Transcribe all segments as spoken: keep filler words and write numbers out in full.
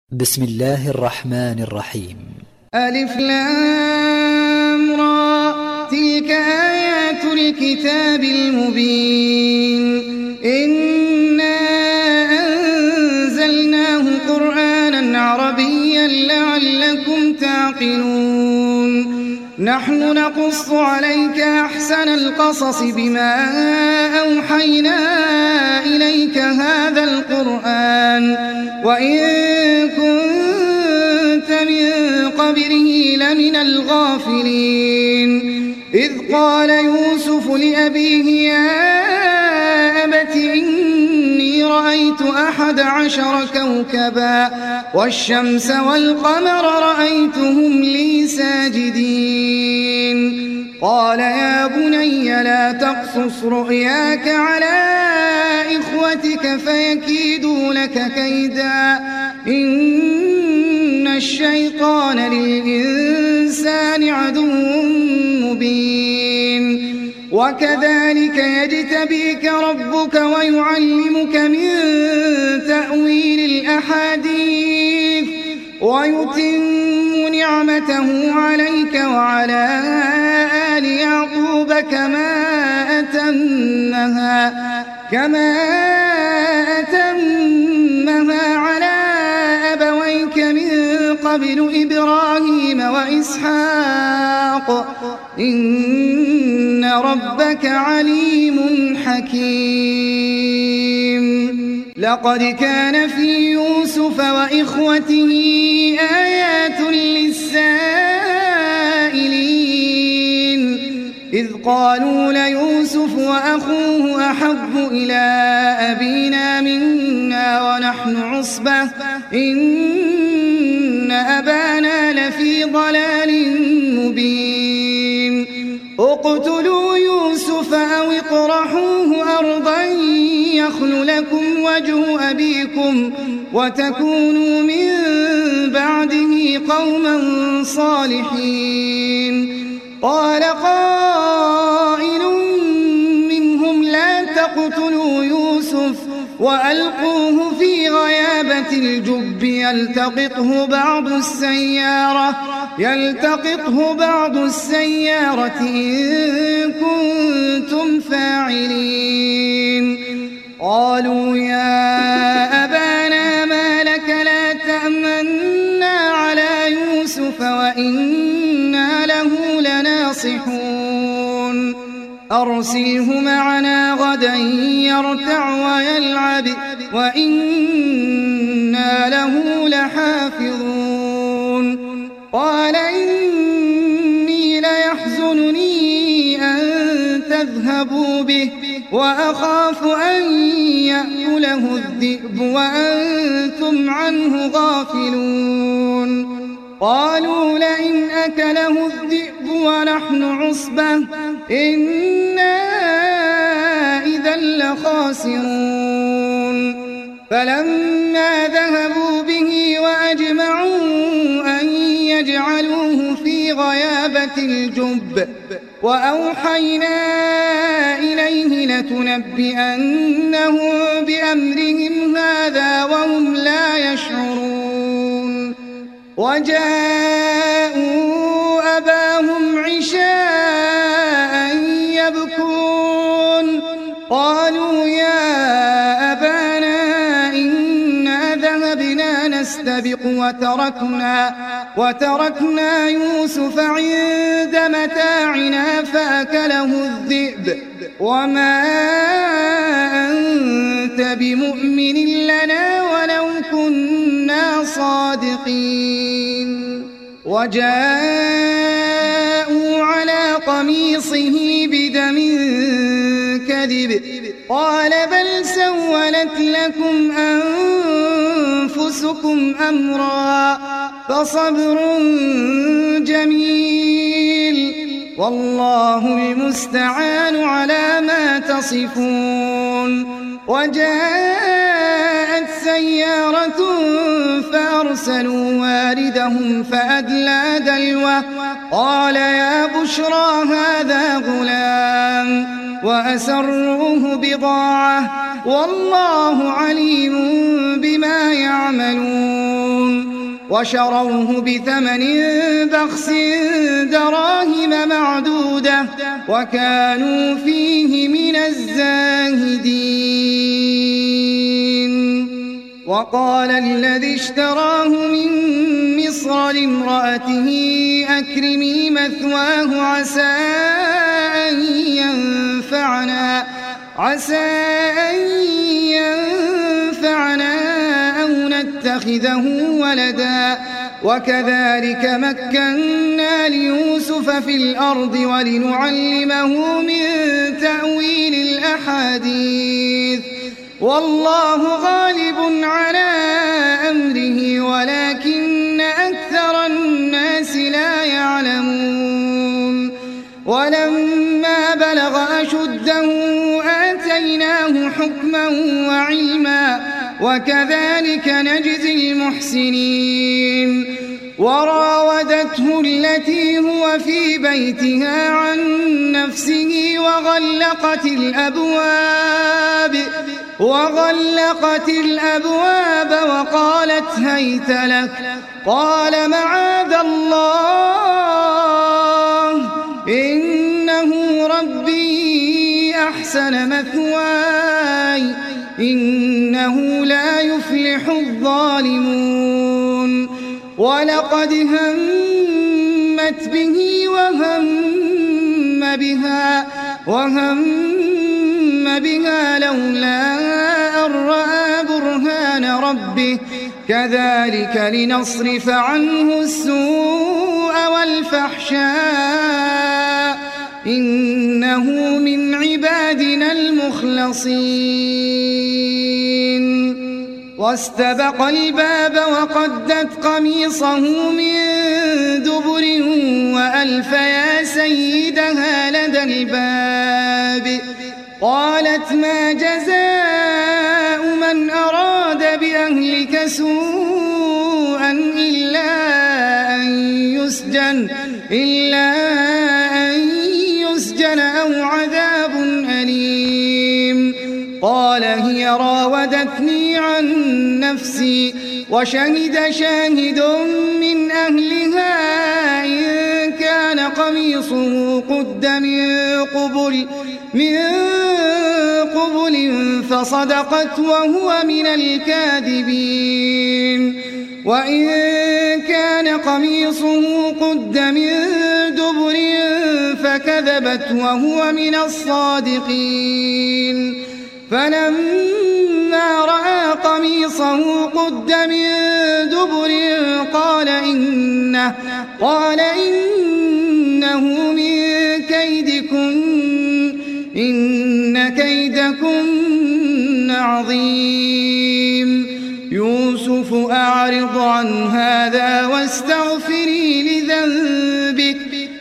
بسم الله الرحمن الرحيم. ألف لام را، تلك آيات الكتاب المبين. إنا أنزلناه قرآنا عربيا لعلكم تعقلون. نحن نقص عليك أحسن القصص بما أوحينا إليك هذا القرآن وإن كنت من قبله لمن الغافلين. إذ قال يوسف لأبيه يا أبت إني رأيت أحد عشر كوكبا والشمس والقمر رأيتهم لي ساجدين. قال يا بني لا تقصص رؤياك على إخوتك فيكيدوا لك كيدا إن الشيطان للإنسان عدو مبين. وكذلك يجتبيك ربك ويعلمك من تأويل الأحاديث ويتم نعمته عليك وعلى آل يعقوب كما أتمها كما أتمها على أبويك من قبل إبراهيم وإسحاق إن ربك عليم حكيم. لقد كان في يوسف وإخوته آيات للسائلين إذ قالوا ليوسف وأخوه أحب إلى أبينا منا ونحن عصبة إن أبانا لفي ضلال مبين. اقتلوا يوسف أو اطرحوه أرضا يخل لكم وجه أبيكم وتكونوا من بعده قوما صالحين. قال قائل منهم لا تقتلوا يوسف وألقوه في غيابة الجب يلتقطه بعض السيارة يلتقطه بعض السيارة إن كنتم فاعلين. قالوا يا أبانا ما لك لا تأمنا على يوسف وإنا له لناصحون. أرسله معنا غدا يرتع ويلعب وإنا له لحافظون. قال إني ليحزنني أن تذهبوا به وأخاف أن يأكله الذئب وأنتم عنه غافلون. قالوا لئن أكله الذئب ونحن عصبة إنا إذا لخاسرون. فلما ذهبوا به وأجمعوا أن يجعلوه في غيابة الجب وأوحينا إليه لتنبئنهم بأمرهم هذا وهم لا يشعرون. وجاءوا أباهم عشاء يبكون. قالوا يا أبانا إنا ذهبنا نستبق وتركنا, وتركنا يوسف عند متاعنا فأكله الذئب وما أنت بمؤمن لنا ولو كنا صادقين. وجاءوا على قميصه بدم كذب قال بل سولت لكم أنفسكم أمرا فصبر جميل والله المستعان على ما تصفون. وجاءت سيارة فأرسلوا واردهم فأدلى دلوه قال يا بشرى هذا غلام وأسروه بضاعة والله عليم بما يعملون. وشروه بثمن بخس دراهم معدودة وكانوا فيه من الزاهدين. وقال الذي اشتراه من مصر لامرأته أكرمي مثواه عسى أن ينفعنا عسى أن ينفعنا أو نتخذه ولدا وكذلك مكنا ليوسف في الأرض ولنعلمه من تأويل الأحاديث والله غالب على أمره ولكن أكثر الناس لا يعلمون. ولما بلغ أشده آتيناه حكما وعلما وكذلك نجزي المحسنين. وراودته التي هو في بيتها عن نفسه وغلقت الأبواب وغلقت الأبواب وقالت هيت لك قال معاذ الله إنه ربي أحسن مثواي إنه لا يفلح الظالمون. ولقد همت به وهم بها وهم بها لولا أن رأى برهان ربه كذلك لنصرف عنه السوء والفحشاء إنه من عبادنا المخلصين. واستبق الباب وقدت قميصه من دبر وألف يا سيدها لدى الباب قالت ما جزاء من أراد بأهلك سوءا إلا أن يسجن إلا أن يسجن أو عذاب أليم. قال هي راودتني عن نفسي وشهد شاهد من أهلها إن كان قميصه قد من قبل من قبل فصدقت وهو من الكاذبين وإن كان قميصه قد من دبر فكذبت وهو من الصادقين. فلما رأى قميصه قد من دبر قال إنه قال إنه من كيدكن إن كيدكن عظيم. يوسف أعرض عن هذا واستغفري لذنبك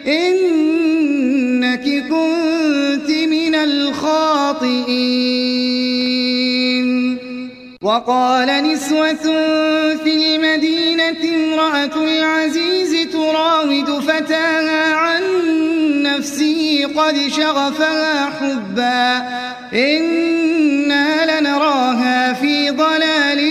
إنك كنت من الخاطئين. وقال نسوة في المدينة امرأة العزيز تراود فتاها عن نفسه قد شغفها حبا إنا لنراها في ضلال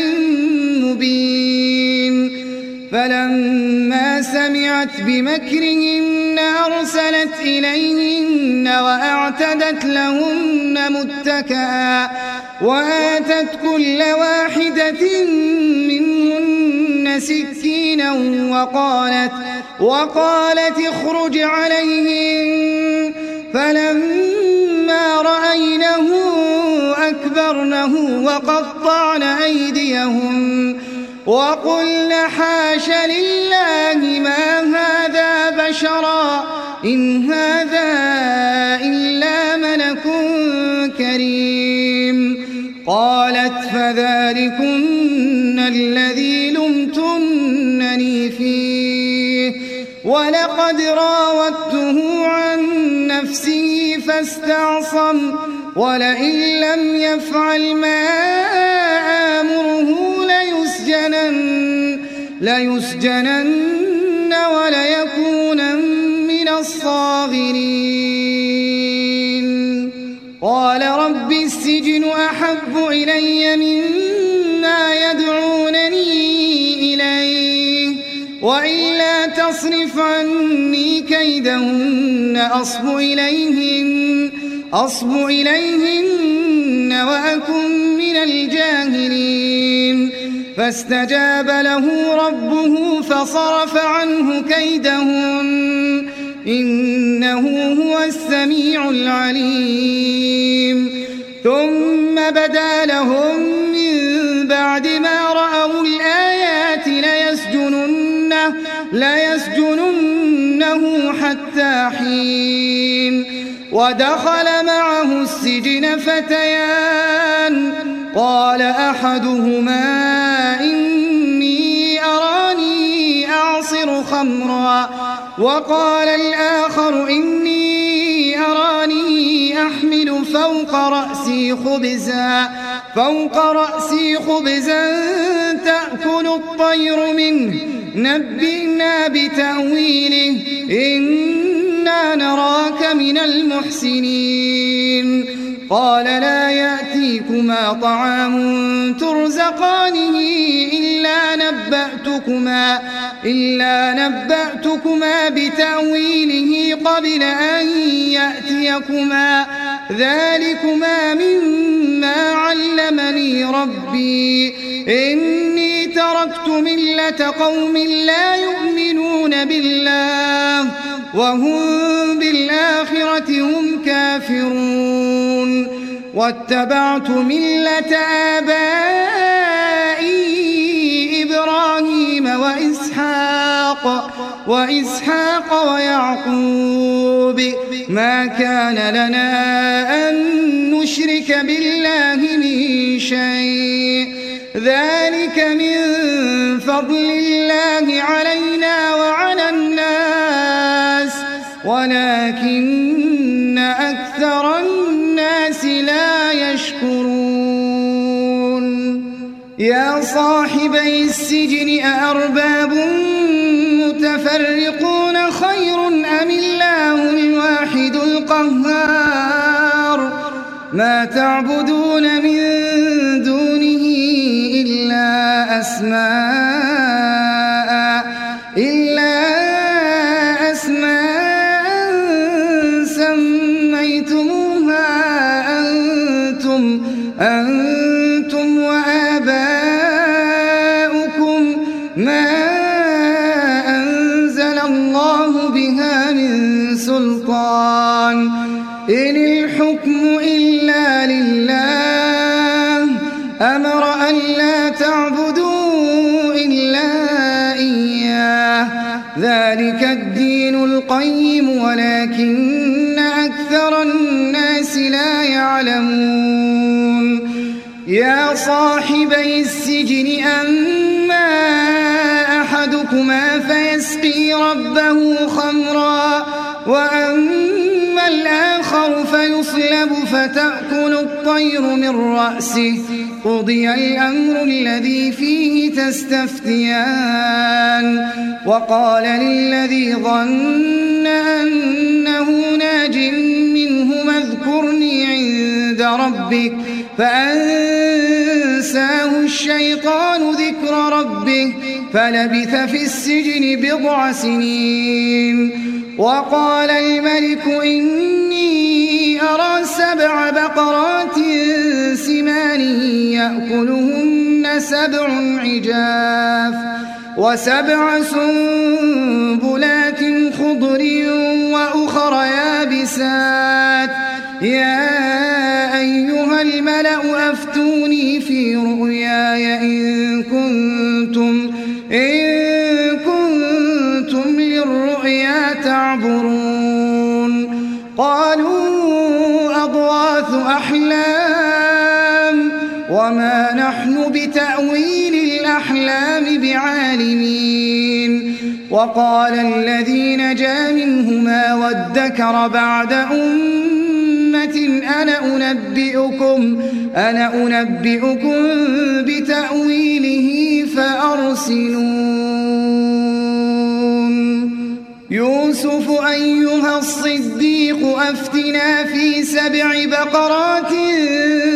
مبين. فلما سمعت بمكرهن أرسلت إليهن وأعتدت لهن متكئا وآتت كل واحدة منهن سكينا وقالت وقالت اخرج عليهن. فلما رأينه أكبرنه وقطعن أيديهن وقلن حاش لله ما هذا بشرا إن هذا إلا ملك كريم. قالت فذلكن الذي لمتنني فيه ولقد راودته عن نفسه فاستعصم ولئن لم يفعل ما آمره ليسجنن, ليسجنن وليكونن من الصاغرين. قال رب السجن أحب إلي مما يدعونني إليه وإلا تصرف عني كيدهن أصب إليهن, أصب إليهن وأكن من الجاهلين فاستجاب له ربه فصرف عنه كيدهن إنه هو السميع العليم ثم بدا لهم من بعد ما رأوا الآيات ليسجننه, ليسجننه حتى حين ودخل معه السجن فتيان قال أحدهما إني أراني أعصر خمرا وقال الآخر إني أراني أحمل فوق رأسي خبزا فوق رأسي خبزا تأكل الطير منه نبئنا بتأويله إنا نراك من المحسنين قال لا يأتيكما طعام ترزقانه إلا نبأتكما, إلا نبأتكما بتأويله قبل أن يأتيكما ذلكما مما علمني ربي إني تركت ملة قوم لا يؤمنون بالله وهم بالآخرة هم كافرون واتبعت ملة آبائي إبراهيم وإسحاق وإسحاق ويعقوب ما كان لنا أن نشرك بالله من شيء ذلك من فضل الله علينا وعلى الناس ولكن أكثر الناس لا يشكرون يا صاحبي السجن أأرباب متفرقون خير أم الله الواحد القهار ما تعبدون من دونه إلا أسماء إلا أسماء سميتموها أنتم أنتم وآباؤكم ما أنزل الله بها من سلطان إن الحكم إلا لله أمر أن لا تعبدوا إلا إياه ذلك الدين القيم ولكن أكثر الناس لا يعلمون يا صاحبي السجن أما أحدكما فيسقي ربه خمرا وأما الآخر فيصلب فتأكل الطير من رأسه قضي الأمر الذي فيه تستفتيان وقال للذي ظن أنه ناج منهما اذكرني عند ربك فأنساه الشيطان ذكر ربه فلبث في السجن بضع سنين وقال الملك إني أرى سبع بقرات سمان يأكلهن سبع عجاف وسبع سنبلات خضر وأخر يابسات يا أيها الملأ أفتوني في رؤياي إن كنتم إن كنتم للرؤيا تعبرون قالوا أضغاث أحلام وما نحن بتأويل الأحلام بعالمين وقال الذي نجا منهما وادكر بعد أمة أنا أنبئكم أنا أنبئكم بتأويله فأرسلون يوسف أيها الصديق أفتنا في سبع بقرات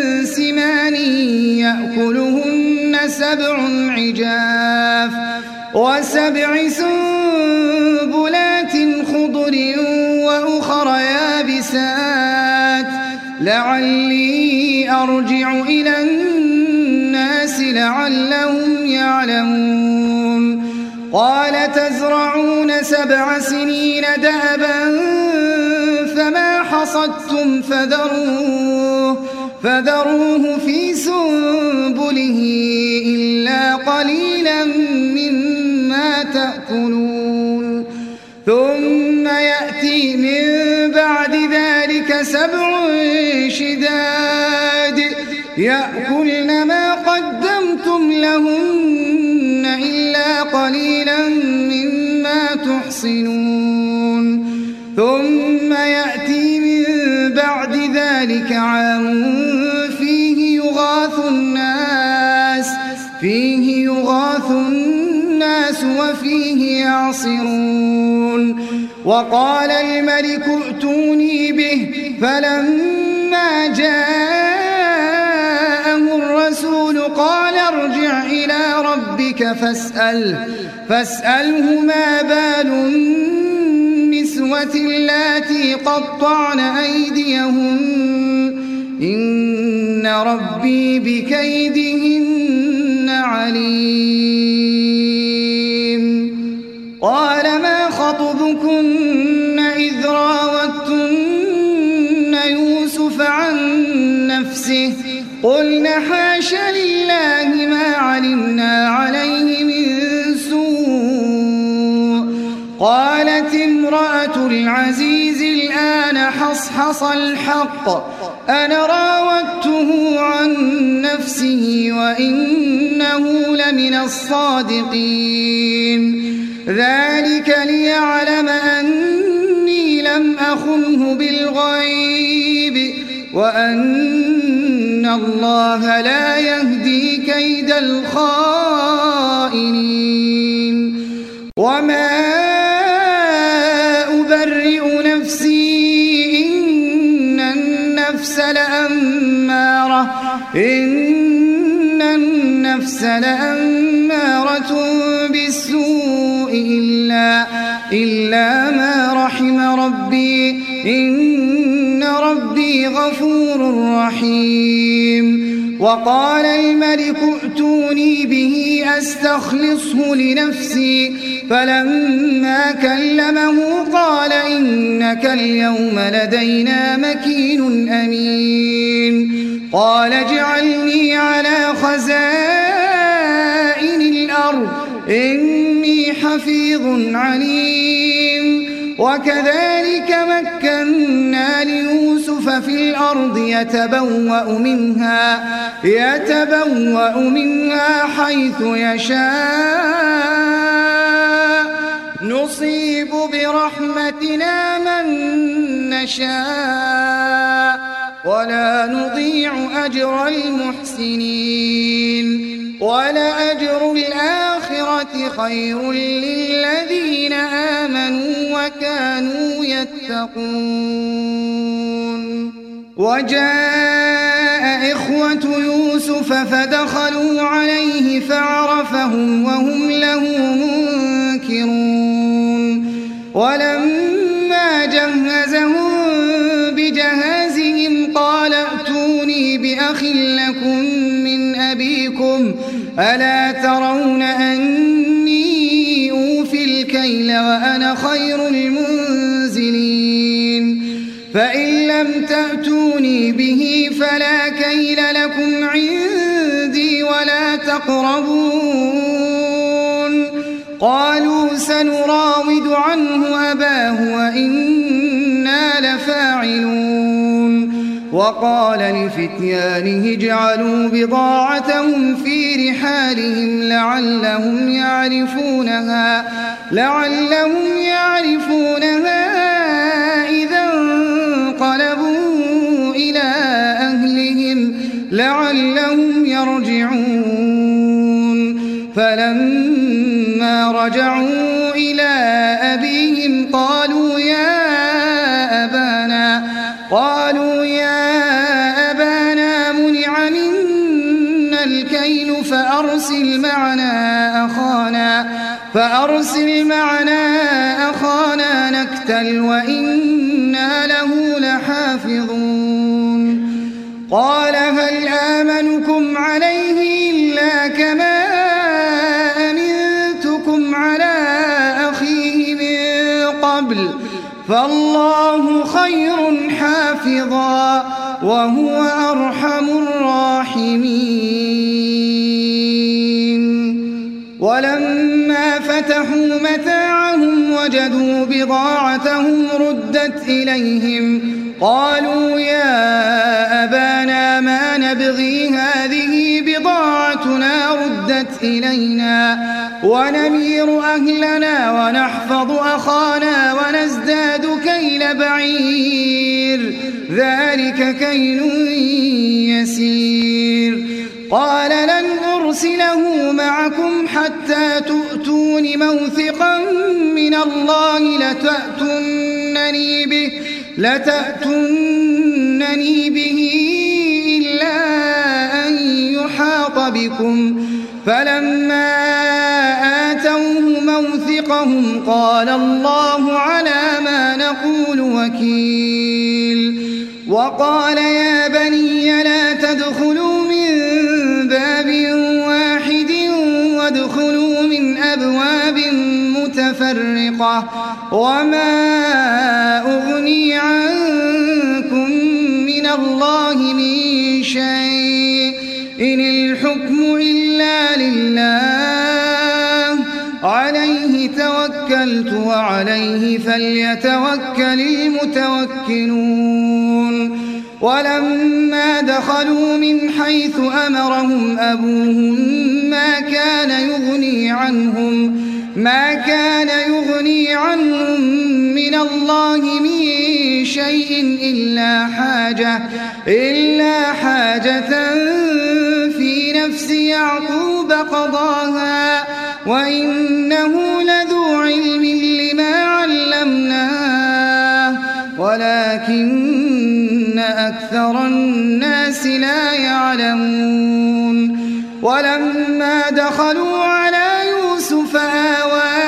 سمان يأكلهن سبع عجاف وسبع سنبلات خضر وأخر يابسات لعلي أرجع إلى الناس لعلهم يعلمون قال تزرعون سبع سنين دأبا فما حصدتم فذروه, فذروه في سنبله إلا قليلا مما تأكلون ثم يأتي من بعد ذلك سبع شداد يأكلن ما قدمتم لهن إلا قليلا مما تحصنون ثم يأتي من بعد ذلك عام فيه يغاث الناس فيه يغاث الناس وفيه يعصرون وقال الملك ائتوني به فلما جاءه الرسول قال ارجع إلى ربك فاسأله فاسأله ما بال النسوة اللاتي قطعن أيديهن إن ربي بكيدهن عليم قال ما خطبكن إذ راوتن يوسف عن نفسه قلن حاش لله ما علمنا عليه من سوء قالت امرأة العزيز الآن حصحص الحق أنا راودته عن نفسه وإنه لمن الصادقين ذلك ليعلم أني لم أخنه بالغيب وأن الله لا يهدي كيد الخائنين وما أبرئ نفسي إن النفس لأمارة إن النفس لأمارة بالسوء إلا, إلا ما رحم ربي إن ربي غفور رحيم وقال الملك ائتوني به أستخلصه لنفسي فلما كلمه قال إنك اليوم لدينا مكين أمين قال اجعلني على خزائن الأرض إني حفيظ عليم وكذلك مكنا ليوسف في الأرض يتبوأ منها, يتبوأ منها حيث يشاء نصيب برحمتنا من نشاء ولا نضيع أجر المحسنين ولأجر الآخرة خير للذين آمنوا وكانوا يتقون وجاء إخوة يوسف فدخلوا عليه فعرفهم وهم له منكرون ولما جهزهم بجهازهم قال ائتوني بأخ لكم من أبيكم ألا ترون أني أوفي الكيل وأنا خير المنزلين فإن لم تأتوني به فلا كيل لكم عندي ولا تقربون قالوا سنراود عنه أباه وإنا لفاعلون وقال لفتيانه اجعلوا بضاعتهم في رحالهم لعلهم يعرفونها لعلهم يعرفونها إذا انقلبوا إلى أهلهم لعلهم يرجعون فلما رجعوا إلى أبيهم قالوا يا أبانا قالوا يا أبانا منع منا الكيل فأرسل معنا أخانا وأرسل معنا أخانا نكتل وإنا له لحافظون قال هل آمنكم عليه إلا كما أمنتكم على أخيه من قبل فالله خير حافظا وهو أرحم الراحمين. ولما فتحوا متاعهم وجدوا بضاعتهم ردت إليهم قالوا يا أبانا ما نبغي هذه بضاعتنا ردت إلينا ونمير أهلنا ونحفظ أخانا ونزداد كيل بعير ذلك كيل يسير. قال لن أرسله معكم حتى تؤتون موثقا من الله لتأتونني به, لتأتونني به إلا أن يحاط بكم فلما آتوه موثقهم قال الله على ما نقول وكيل. وقال يا بني لا تدخلوا من باب واحد وادخلوا من أبواب متفرقة وما أغني عنكم من الله من شيء إن الحكم إلا لله عليه توكلت وعليه فليتوكل المتوكلون. ولما دخلوا من حيث أمرهم أبوهم ما كان يغني عنهم ما كان يغني عنهم من الله من شيء إلا حاجة إلا حاجة في نفس يعقوب قضاها وإنه لذو علم لما علمناه ولكن أكثر الناس لا يعلمون. ولما دخلوا على يوسف آوى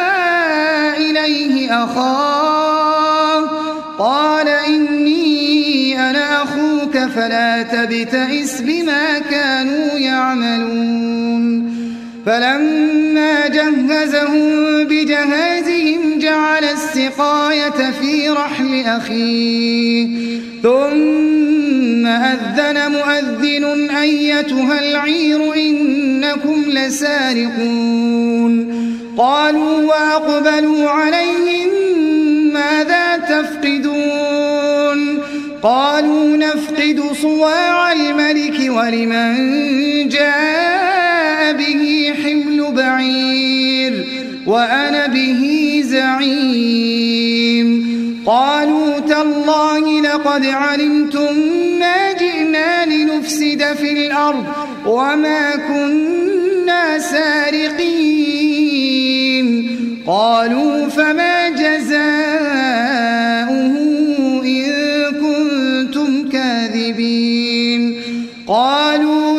إليه أخاه قال إني أنا أخوك فلا تبتئس بما كانوا يعملون. فلما جهزهم بجهازهم جعل السقاية في رحل أخيه ثم أذن مؤذن أيتها العير إنكم لسارقون. قالوا وأقبلوا عليهم ماذا تفقدون قالوا نفقد صواع الملك ولمن جاء به حمل بعير وأنا به زعيم. قالوا تالله لقد علمتم ما جئنا لنفسد في الأرض وما كنا سارقين. قالوا فما جزاؤه إن كنتم كاذبين. قالوا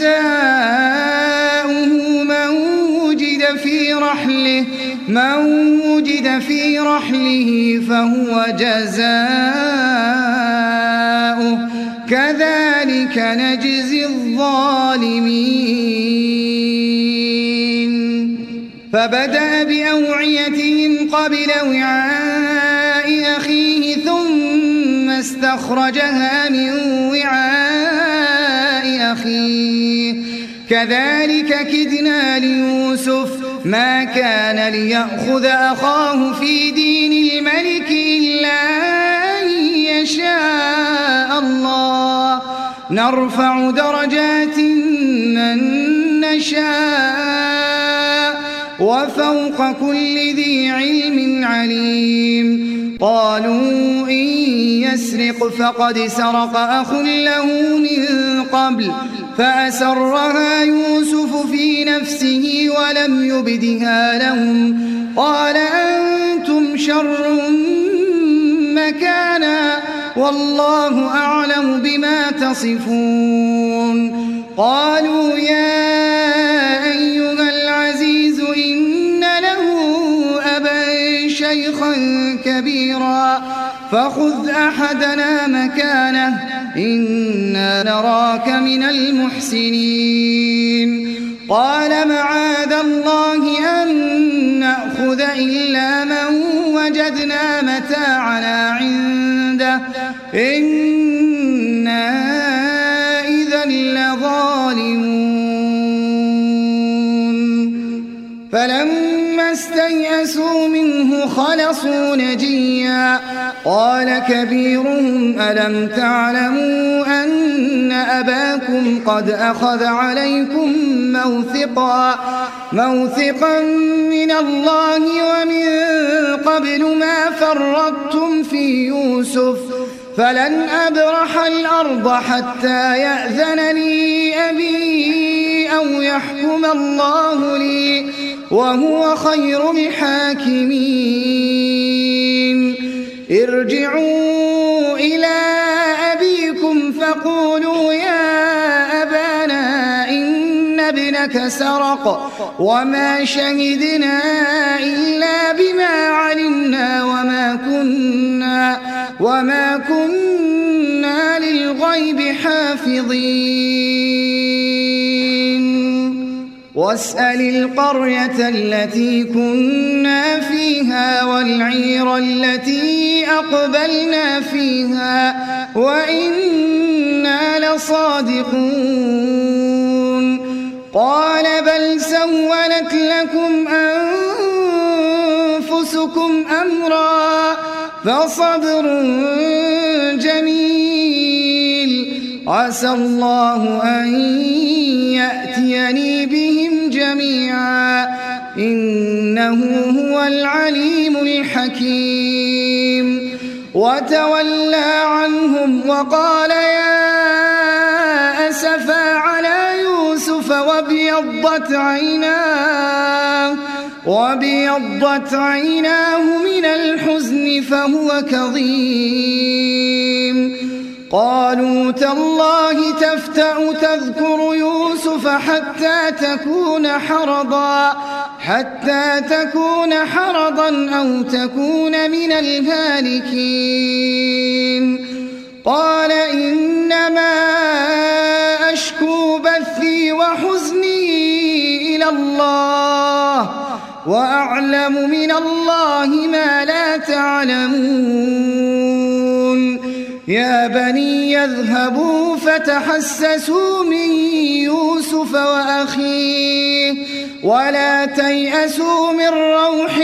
جزاؤه من وجد في رحله من وجد في رحله فهو جزاؤه كذلك نجزي الظالمين. فبدأ بأوعيتهم قبل وعاء أخيه ثم استخرجها من وعاء أخيه كذلك كدنا ليوسف ما كان ليأخذ أخاه في دين الملك إلا أن يشاء الله نرفع درجات من نشاء وفوق كل ذي علم عليم. قالوا إن يسرق فقد سرق أخ له من قبل فأسرها يوسف في نفسه ولم يبدها لهم قال أنتم شر مكانا والله أعلم بما تصفون. قالوا يا أيها العزيز إن له شيخا كبيرا فخذ أحدنا مكانه إنا نراك من المحسنين قال معاذ الله أن نأخذ إلا من وجدنا متاعنا عنده إنا إذا لظالمون فلما استيئسوا منه خلصوا نجيا قال كبيرهم ألم تعلموا أن أباكم قد أخذ عليكم موثقا موثقا من الله ومن قبل ما فرطتم في يوسف فلن أبرح الأرض حتى يأذن لي أبي أو يحكم الله لي وهو خير الحاكمين ارجعوا إلى أبيكم فقولوا يا أبانا إن ابنك سرق وما شهدنا إلا بما علمنا وما كنا وما كنا للغيب حافظين واسأل القرية التي كنا فيها والعير التي أقبلنا فيها وإنا لصادقون قال بل سولت لكم أنفسكم أمرا فصبر جميل عسى الله أن يأتيني بهم جميعا إنه هو العليم الحكيم وتولى عنهم وقال يا أسفا على يوسف وابيضت عيناه وابيضت عيناه من الحزن فهو كظيم قالوا تالله تفتأ تذكر يوسف حتى تكون حرضا حتى تكون حرضا أو تكون من الهالكين قال إنما أشكو بثي وحزني إلى الله وأعلم من الله ما لا تعلمون يا بني يذهبوا فتحسسوا من يوسف وأخيه ولا تيأسوا من روح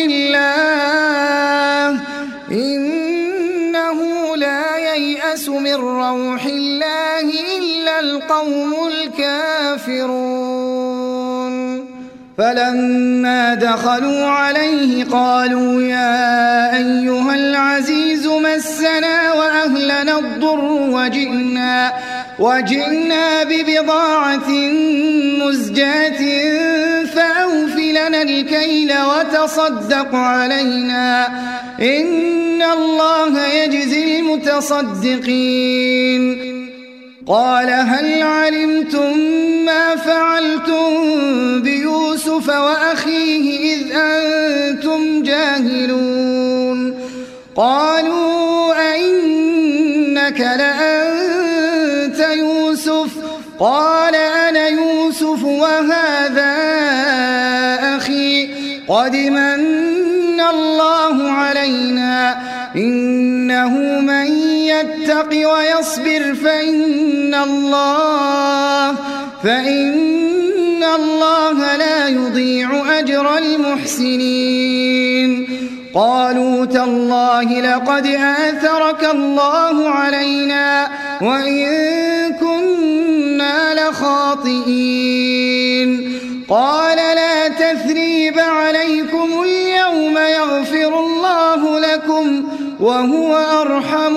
الله إنه لا ييأس من روح الله إلا القوم الكافرون فلما دخلوا عليه قالوا يا أيها العزيز مسنا وأهلنا الضر وجئنا, وجئنا ببضاعة مزجاة فأوف لنا الكيل وتصدق علينا إن الله يجزي المتصدقين قال هل علمتم ما فعلتم بيوسف وأخيه إذ أنتم جاهلون قالوا أئنك لأنت يوسف قال أنا يوسف وهذا أخي قد من الله علينا إنه من يتق ويصبر فإن الله فإن الله لا يضيع أجر المحسنين قالوا تالله لقد آثرك الله علينا وإن كنا لخاطئين قال لا تثريب عليكم اليوم يغفر الله لكم وهو أرحم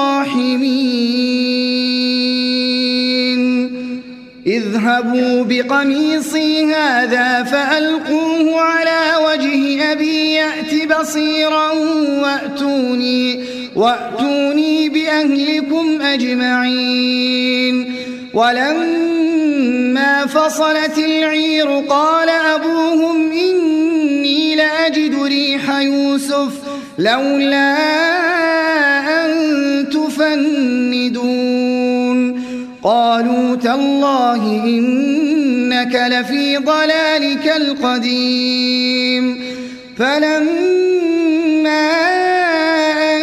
الراحمين اذهبوا بقميصي هذا فألقوه على وجه أبي يأت بصيرا وأتوني, وأتوني بأهلكم أجمعين ولما فصلت العير قال أبوهم إني لأجد ريح يوسف لولا أن تفندون قالوا تالله إنك لفي ضلالك القديم فلما أن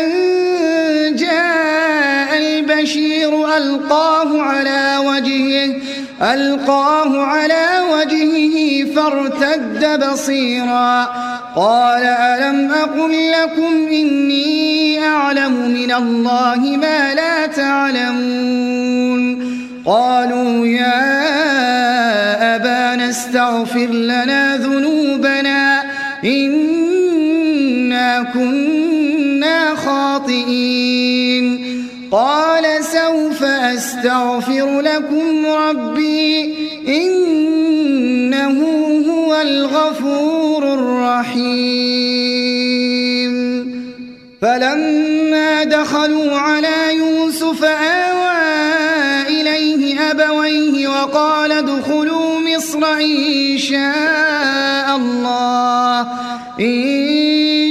جاء البشير ألقاه على وجهه ألقاه على وجهه فارتد بصيرا قال ألم أقل لكم إني أعلم من الله ما لا تعلمون قالوا يا أبانا استغفر لنا ذنوبنا إنا كنا خاطئين قال سوف أستغفر لكم ربي إنه هو الغفور الرحيم فلما دخلوا على يوسف آوى إليه أبويه وقال ادخلوا مصر إن شاء الله إن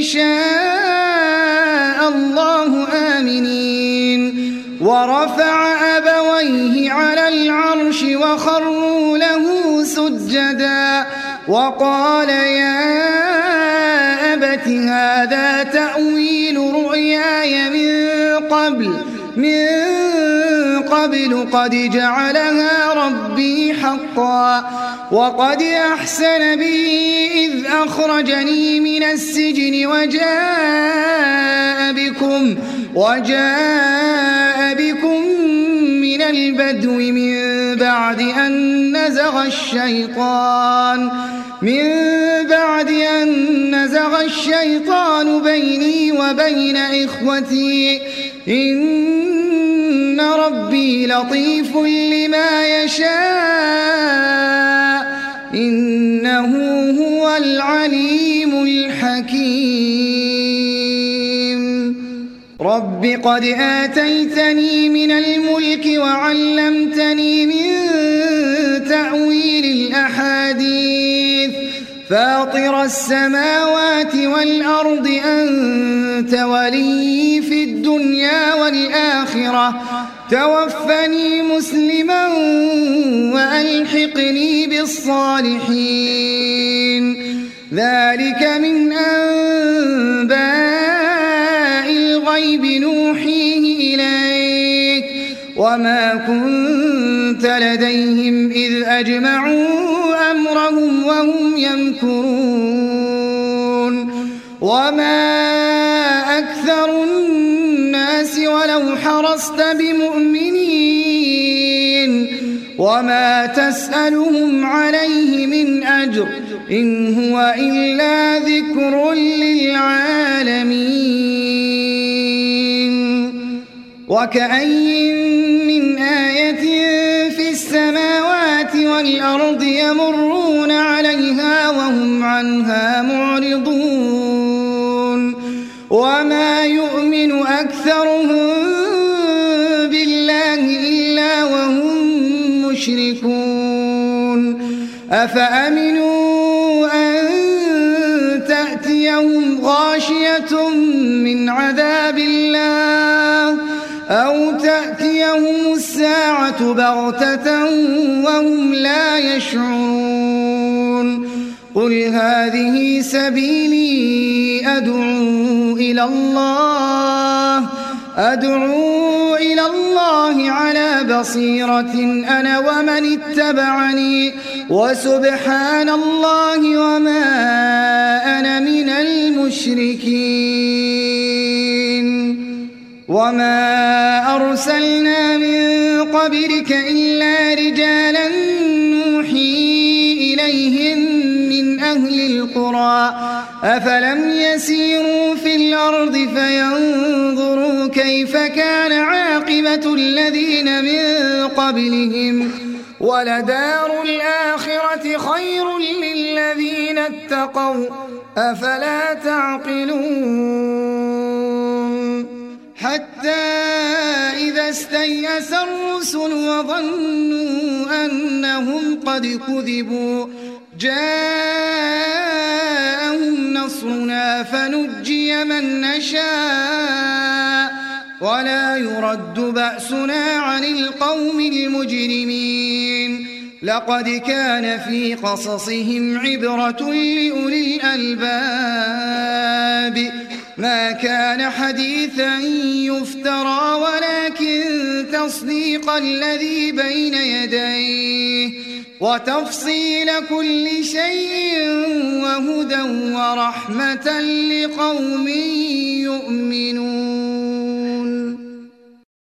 شاء الله آمنين ورفع أبويه على العرش وخروا له سجدا وقال يا أبت هذا تأويل رؤياي من قبل من قبل قد جعلها ربي حقا وقد أحسن بي إذ أخرجني من السجن وجاء بكم وجاء بكم من البدو من بعد أن نزغ الشيطان من بعد أن نزغ الشيطان بيني وبين إخوتي إن ربي لطيف لما يشاء إنه هو العليم الحكيم رب قد آتيتني من الملك وعلمتني من تأويل الأحاديث فاطر السماوات والأرض أنت ولي في الدنيا والآخرة توفني مسلما وألحقني بالصالحين ذلك من أنباء الغيب نوحيه إليك وما كنت لديهم إذ أجمعوا أمرهم وهم يمكرون وما أكثر الناس ولو حرصت بمؤمنين وما تسألهم عليه من أجر إن هو إلا ذكر للعالمين وكأين من آية في السماوات والأرض يمرون عليها وهم عنها معرضون وما يؤمن أكثرهم بالله إلا وهم مشركون أفأمنوا أن تأتيهم غاشية من عذاب الله أو تأتيهم الساعة بغتة وهم لا يشعرون قل هذه سبيلي أدعو إلى الله أدعو إلى الله على بصيرة أنا ومن اتبعني وسبحان الله وما أنا من المشركين وما أرسلنا من قبلك إلا رجالا نوحي إليهم من أهل القرى أفلم يسيروا في الأرض فينظروا كيف كان عاقبة الذين من قبلهم ولدار الآخرة خير للذين اتقوا أفلا تعقلون حتى إذا استيأس الرسل وظنوا أنهم قد كذبوا جاءهم نصرنا فنجي من نشاء ولا يرد بأسنا عن القوم المجرمين لقد كان في قصصهم عبرة لأولي الألباب ما كان حديثا يفترى ولكن تصديق الذي بين يديه وتفصيل كل شيء وهدى ورحمة لقوم يؤمنون.